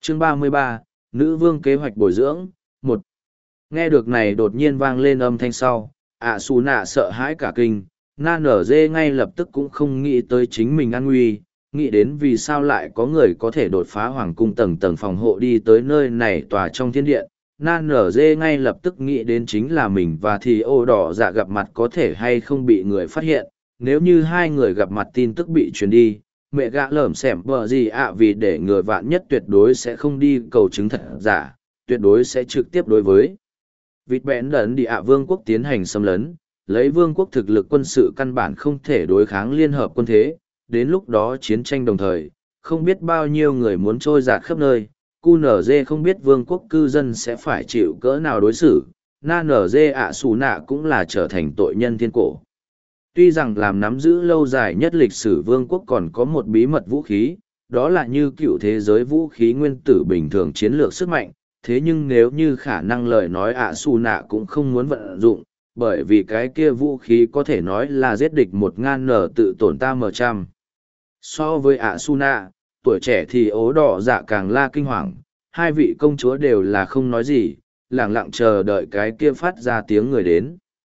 Chương 33, Nữ vương kế hoạch bồi dưỡng, 1. Nghe được này đột nhiên vang lên âm thanh sau, ạ xù nạ sợ hãi cả kinh, na nở dê ngay lập tức cũng không nghĩ tới chính mình an nguy, nghĩ đến vì sao lại có người có thể đột phá hoàng cung tầng tầng phòng hộ đi tới nơi này tòa trong thiên điện. Na nở dê ngay lập tức nghĩ đến chính là mình và thì ô đỏ dạ gặp mặt có thể hay không bị người phát hiện, nếu như hai người gặp mặt tin tức bị truyền đi. Mẹ gã lởm xẻm bờ gì ạ vì để người vạn nhất tuyệt đối sẽ không đi cầu chứng thật giả, tuyệt đối sẽ trực tiếp đối với vịt bẽn đần đi ạ vương quốc tiến hành xâm lấn, lấy vương quốc thực lực quân sự căn bản không thể đối kháng liên hợp quân thế, đến lúc đó chiến tranh đồng thời, không biết bao nhiêu người muốn trôi giạt khắp nơi, QNZ không biết vương quốc cư dân sẽ phải chịu cỡ nào đối xử, na NZ ạ xù nạ cũng là trở thành tội nhân thiên cổ. Tuy rằng làm nắm giữ lâu dài nhất lịch sử vương quốc còn có một bí mật vũ khí, đó là như cựu thế giới vũ khí nguyên tử bình thường chiến lược sức mạnh, thế nhưng nếu như khả năng lời nói ạ xù nạ cũng không muốn vận dụng, bởi vì cái kia vũ khí có thể nói là giết địch 1000 tự tổn ta M100. So với ạ xù nạ, tuổi trẻ thì ố đỏ dạ càng la kinh hoàng, hai vị công chúa đều là không nói gì, lẳng lặng chờ đợi cái kia phát ra tiếng người đến.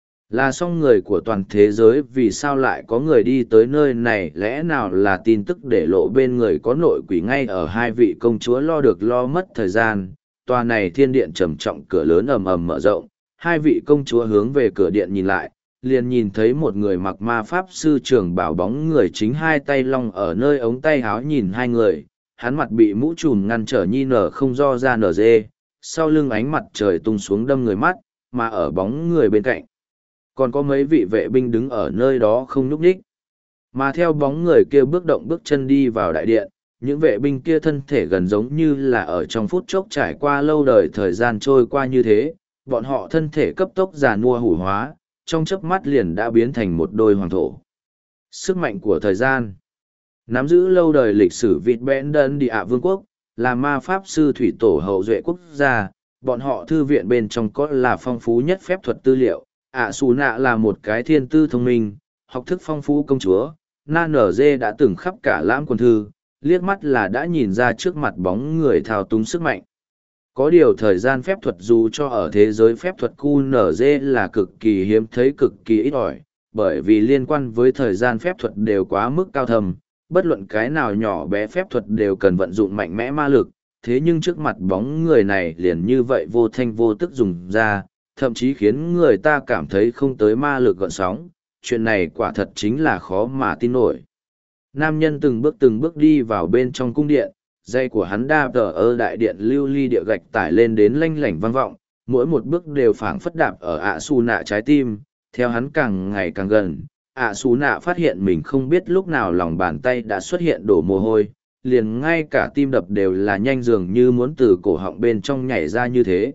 Là song người của toàn thế giới vì sao lại có người đi tới nơi này, lẽ nào là tin tức để lộ bên người có nội quỷ ngay ở hai vị công chúa lo được lo mất thời gian. Tòa này thiên điện trầm trọng cửa lớn ầm ầm mở rộng, hai vị công chúa hướng về cửa điện nhìn lại, liền nhìn thấy một người mặc ma pháp sư trưởng bảo bóng người chính hai tay long ở nơi ống tay háo nhìn hai người, hắn mặt bị mũ trùm ngăn trở nhi nở không do ra nở dê, sau lưng ánh mặt trời tung xuống đâm người mắt, mà ở bóng người bên cạnh còn có mấy vị vệ binh đứng ở nơi đó không nhúc nhích. Mà theo bóng người kia bước động bước chân đi vào đại điện, những vệ binh kia thân thể gần giống như là ở trong phút chốc trải qua lâu đời thời gian trôi qua như thế, bọn họ thân thể cấp tốc già nua hủ hóa, trong chớp mắt liền đã biến thành một đôi hoàng thổ. Sức mạnh của thời gian nắm giữ lâu đời lịch sử vịt bẽn đần đi ạ vương quốc, là ma pháp sư thủy tổ hậu duệ quốc gia, bọn họ thư viện bên trong có là phong phú nhất phép thuật tư liệu. ạ xù nạ là một cái thiên tư thông minh, học thức phong phú công chúa, na nở dê đã từng khắp cả lãm quần thư, liếc mắt là đã nhìn ra trước mặt bóng người thao túng sức mạnh. Có điều thời gian phép thuật dù cho ở thế giới phép thuật QNZ là cực kỳ hiếm thấy cực kỳ ít ỏi, bởi vì liên quan với thời gian phép thuật đều quá mức cao thầm, bất luận cái nào nhỏ bé phép thuật đều cần vận dụng mạnh mẽ ma lực, thế nhưng trước mặt bóng người này liền như vậy vô thanh vô tức dùng ra, thậm chí khiến người ta cảm thấy không tới ma lực gợn sóng, chuyện này quả thật chính là khó mà tin nổi. Nam nhân từng bước đi vào bên trong cung điện, dây của hắn đạp ở đại điện lưu ly địa gạch tải lên đến lanh lảnh vang vọng, mỗi một bước đều phảng phất đạp ở ạ xù nạ trái tim, theo hắn càng ngày càng gần, ạ xù nạ phát hiện mình không biết lúc nào lòng bàn tay đã xuất hiện đổ mồ hôi, liền ngay cả tim đập đều là nhanh dường như muốn từ cổ họng bên trong nhảy ra như thế.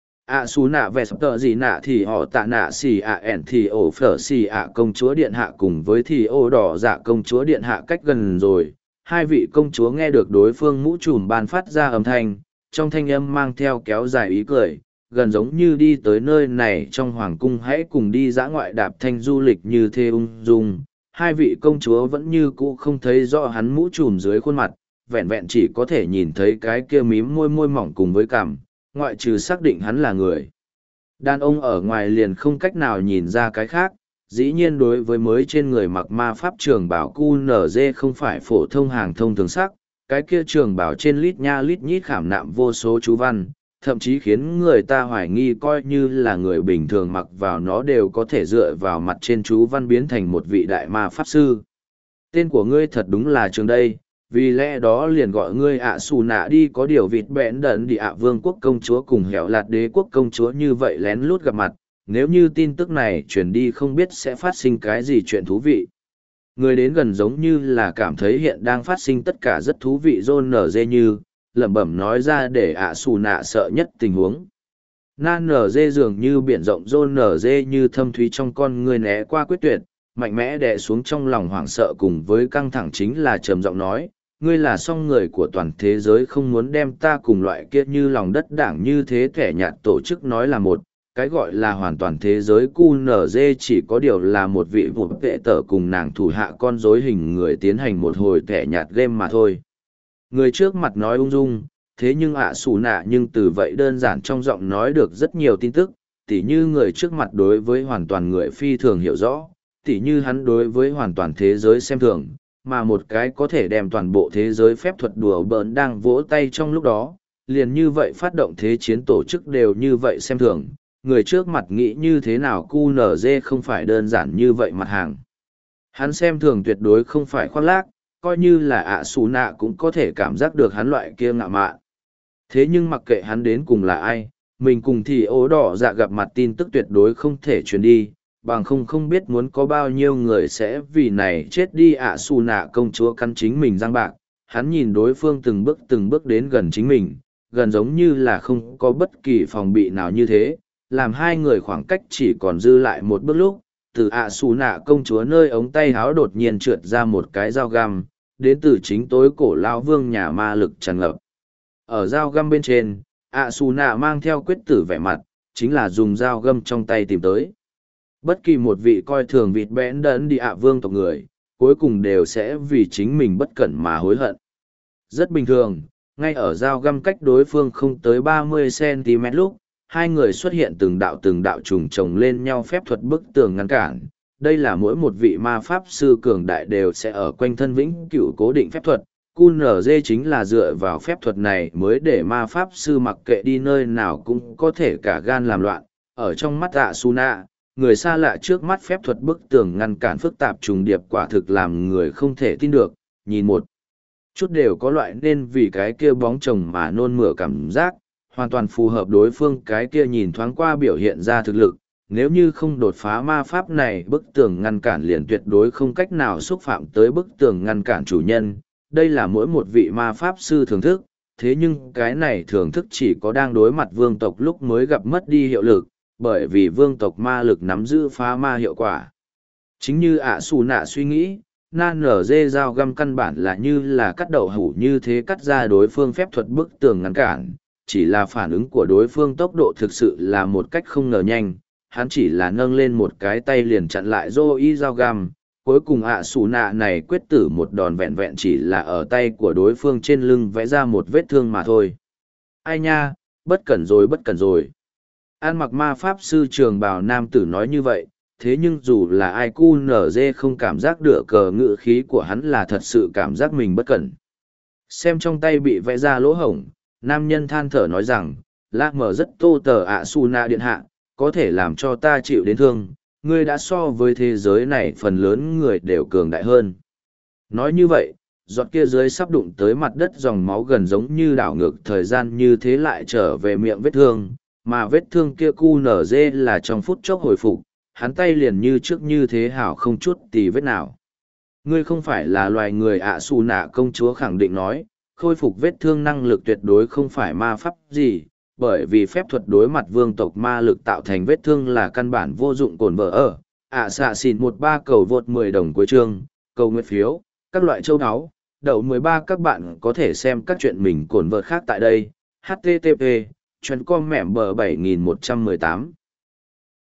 ạ xù nạ vẹt tờ gì nạ thì họ tạ nạ xì ạ ẻn thì ổ phở xì ạ công chúa điện hạ cùng với thì ô đỏ dạ công chúa điện hạ cách gần rồi. Hai vị công chúa nghe được đối phương mũ trùm ban phát ra âm thanh, trong thanh âm mang theo kéo dài ý cười, gần giống như đi tới nơi này trong hoàng cung hãy cùng đi dã ngoại đạp thanh du lịch như thế ung dung. Hai vị công chúa vẫn như cũ không thấy rõ hắn mũ trùm dưới khuôn mặt, vẹn vẹn chỉ có thể nhìn thấy cái kia mím môi môi mỏng cùng với cằm, ngoại trừ xác định hắn là người đàn ông ở ngoài liền không cách nào nhìn ra cái khác. Dĩ nhiên đối với mới trên người mặc ma pháp trường bảo QNZ không phải phổ thông hàng thông thường sắc, cái kia trường bảo trên lít nha lít nhít khảm nạm vô số chú văn, thậm chí khiến người ta hoài nghi coi như là người bình thường mặc vào nó đều có thể dựa vào mặt trên chú văn biến thành một vị đại ma pháp sư. Tên của ngươi thật đúng là trường đây, vì lẽ đó liền gọi ngươi ạ xù nạ đi. Có điều vịt bẽn đần đi ạ vương quốc công chúa cùng hẻo lạt đế quốc công chúa như vậy lén lút gặp mặt, nếu như tin tức này truyền đi không biết sẽ phát sinh cái gì chuyện thú vị. Người đến gần giống như là cảm thấy hiện đang phát sinh tất cả rất thú vị, John nở dê như lẩm bẩm nói ra để ạ xù nạ sợ nhất tình huống. Nan nở dê dường như biển rộng, John nở dê như thâm thúy trong con người né qua quyết tuyệt, mạnh mẽ đè xuống trong lòng hoảng sợ cùng với căng thẳng, chính là trầm giọng nói, ngươi là song người của toàn thế giới, không muốn đem ta cùng loại kia như lòng đất đảng như thế thẻ nhạt tổ chức nói là một. Cái gọi là hoàn toàn thế giới QNZ chỉ có điều là một vị vụ vệ tở cùng nàng thủ hạ con rối hình người tiến hành một hồi thẻ nhạt game mà thôi. Người trước mặt nói ung dung, thế nhưng ạ xù nạ nhưng từ vậy đơn giản trong giọng nói được rất nhiều tin tức, tỉ như người trước mặt đối với hoàn toàn người phi thường hiểu rõ, tỉ như hắn đối với hoàn toàn thế giới xem thường, mà một cái có thể đem toàn bộ thế giới phép thuật đùa bỡn đang vỗ tay trong lúc đó, liền như vậy phát động thế chiến tổ chức đều như vậy xem thường, người trước mặt nghĩ như thế nào QNZ không phải đơn giản như vậy mặt hàng. Hắn xem thường tuyệt đối không phải khoác lác, coi như là ạ xù nạ cũng có thể cảm giác được hắn loại kia ngạo mạn. Thế nhưng mặc kệ hắn đến cùng là ai, mình cùng thì ố đỏ dạ gặp mặt tin tức tuyệt đối không thể truyền đi, bằng không biết muốn có bao nhiêu người sẽ vì này chết đi ạ xù nạ công chúa cắn chính mình răng bạc. Hắn nhìn đối phương từng bước đến gần chính mình, gần giống như là không có bất kỳ phòng bị nào như thế, làm hai người khoảng cách chỉ còn dư lại một bước lúc, từ ạ xù nạ công chúa nơi ống tay háo đột nhiên trượt ra một cái dao găm, đến từ chính tối cổ lao vương nhà ma lực tràn ngập. Ở dao găm bên trên, ạ xù nạ mang theo quyết tử vẻ mặt, chính là dùng dao găm trong tay tìm tới. Bất kỳ một vị coi thường vịt bẽn đẫn đi ạ vương tộc người, cuối cùng đều sẽ vì chính mình bất cẩn mà hối hận. Rất bình thường, ngay ở dao găm cách đối phương không tới 30 cm lúc, hai người xuất hiện từng đạo trùng chồng lên nhau phép thuật bức tường ngăn cản. Đây là mỗi một vị ma pháp sư cường đại đều sẽ ở quanh thân vĩnh cửu cố định phép thuật. QNZ chính là dựa vào phép thuật này mới để ma pháp sư mặc kệ đi nơi nào cũng có thể cả gan làm loạn. Ở trong mắt ạ Suna, người xa lạ trước mắt phép thuật bức tường ngăn cản phức tạp trùng điệp quả thực làm người không thể tin được, nhìn một chút đều có loại nên vì cái kia bóng chồng mà nôn mửa cảm giác, hoàn toàn phù hợp đối phương cái kia nhìn thoáng qua biểu hiện ra thực lực, nếu như không đột phá ma pháp này bức tường ngăn cản liền tuyệt đối không cách nào xúc phạm tới bức tường ngăn cản chủ nhân, đây là mỗi một vị ma pháp sư thưởng thức, thế nhưng cái này thưởng thức chỉ có đang đối mặt vương tộc lúc mới gặp mất đi hiệu lực, bởi vì vương tộc ma lực nắm giữ phá ma hiệu quả. Chính như ạ xù nạ suy nghĩ, nan nở dê dao găm căn bản là như là cắt đậu hủ như thế cắt ra đối phương phép thuật bức tường ngăn cản, chỉ là phản ứng của đối phương tốc độ thực sự là một cách không ngờ nhanh, hắn chỉ là nâng lên một cái tay liền chặn lại dô y dao găm, cuối cùng ạ xù nạ này quyết tử một đòn vẹn vẹn chỉ là ở tay của đối phương trên lưng vẽ ra một vết thương mà thôi. Ai nha, bất cẩn rồi. An mặc ma pháp sư trường bào nam tử nói như vậy, thế nhưng dù là ai cu nở dê không cảm giác được cờ ngự khí của hắn là thật sự cảm giác mình bất cẩn. Xem trong tay bị vẽ ra lỗ hổng, nam nhân than thở nói rằng, lác mở rất tô tờ ạ su na điện hạ, có thể làm cho ta chịu đến thương, ngươi đã so với thế giới này phần lớn người đều cường đại hơn. Nói như vậy, giọt kia dưới sắp đụng tới mặt đất dòng máu gần giống như đảo ngược thời gian như thế lại trở về miệng vết thương, mà vết thương kia cu nở dê là trong phút chốc hồi phục, hắn tay liền như trước như thế hảo không chút tì vết nào. Ngươi không phải là loài người ạ xù nạ công chúa khẳng định nói, khôi phục vết thương năng lực tuyệt đối không phải ma pháp gì, bởi vì phép thuật đối mặt vương tộc ma lực tạo thành vết thương là căn bản vô dụng cồn vợ ở. Xạ xịn 13 cầu vượt 10 đồng cuối chương, cầu nguyện phiếu, các loại châu áo, đậu 13 các bạn có thể xem các chuyện mình cồn vợ khác tại đây. HTTP, chuyến com mẻm bờ 7118.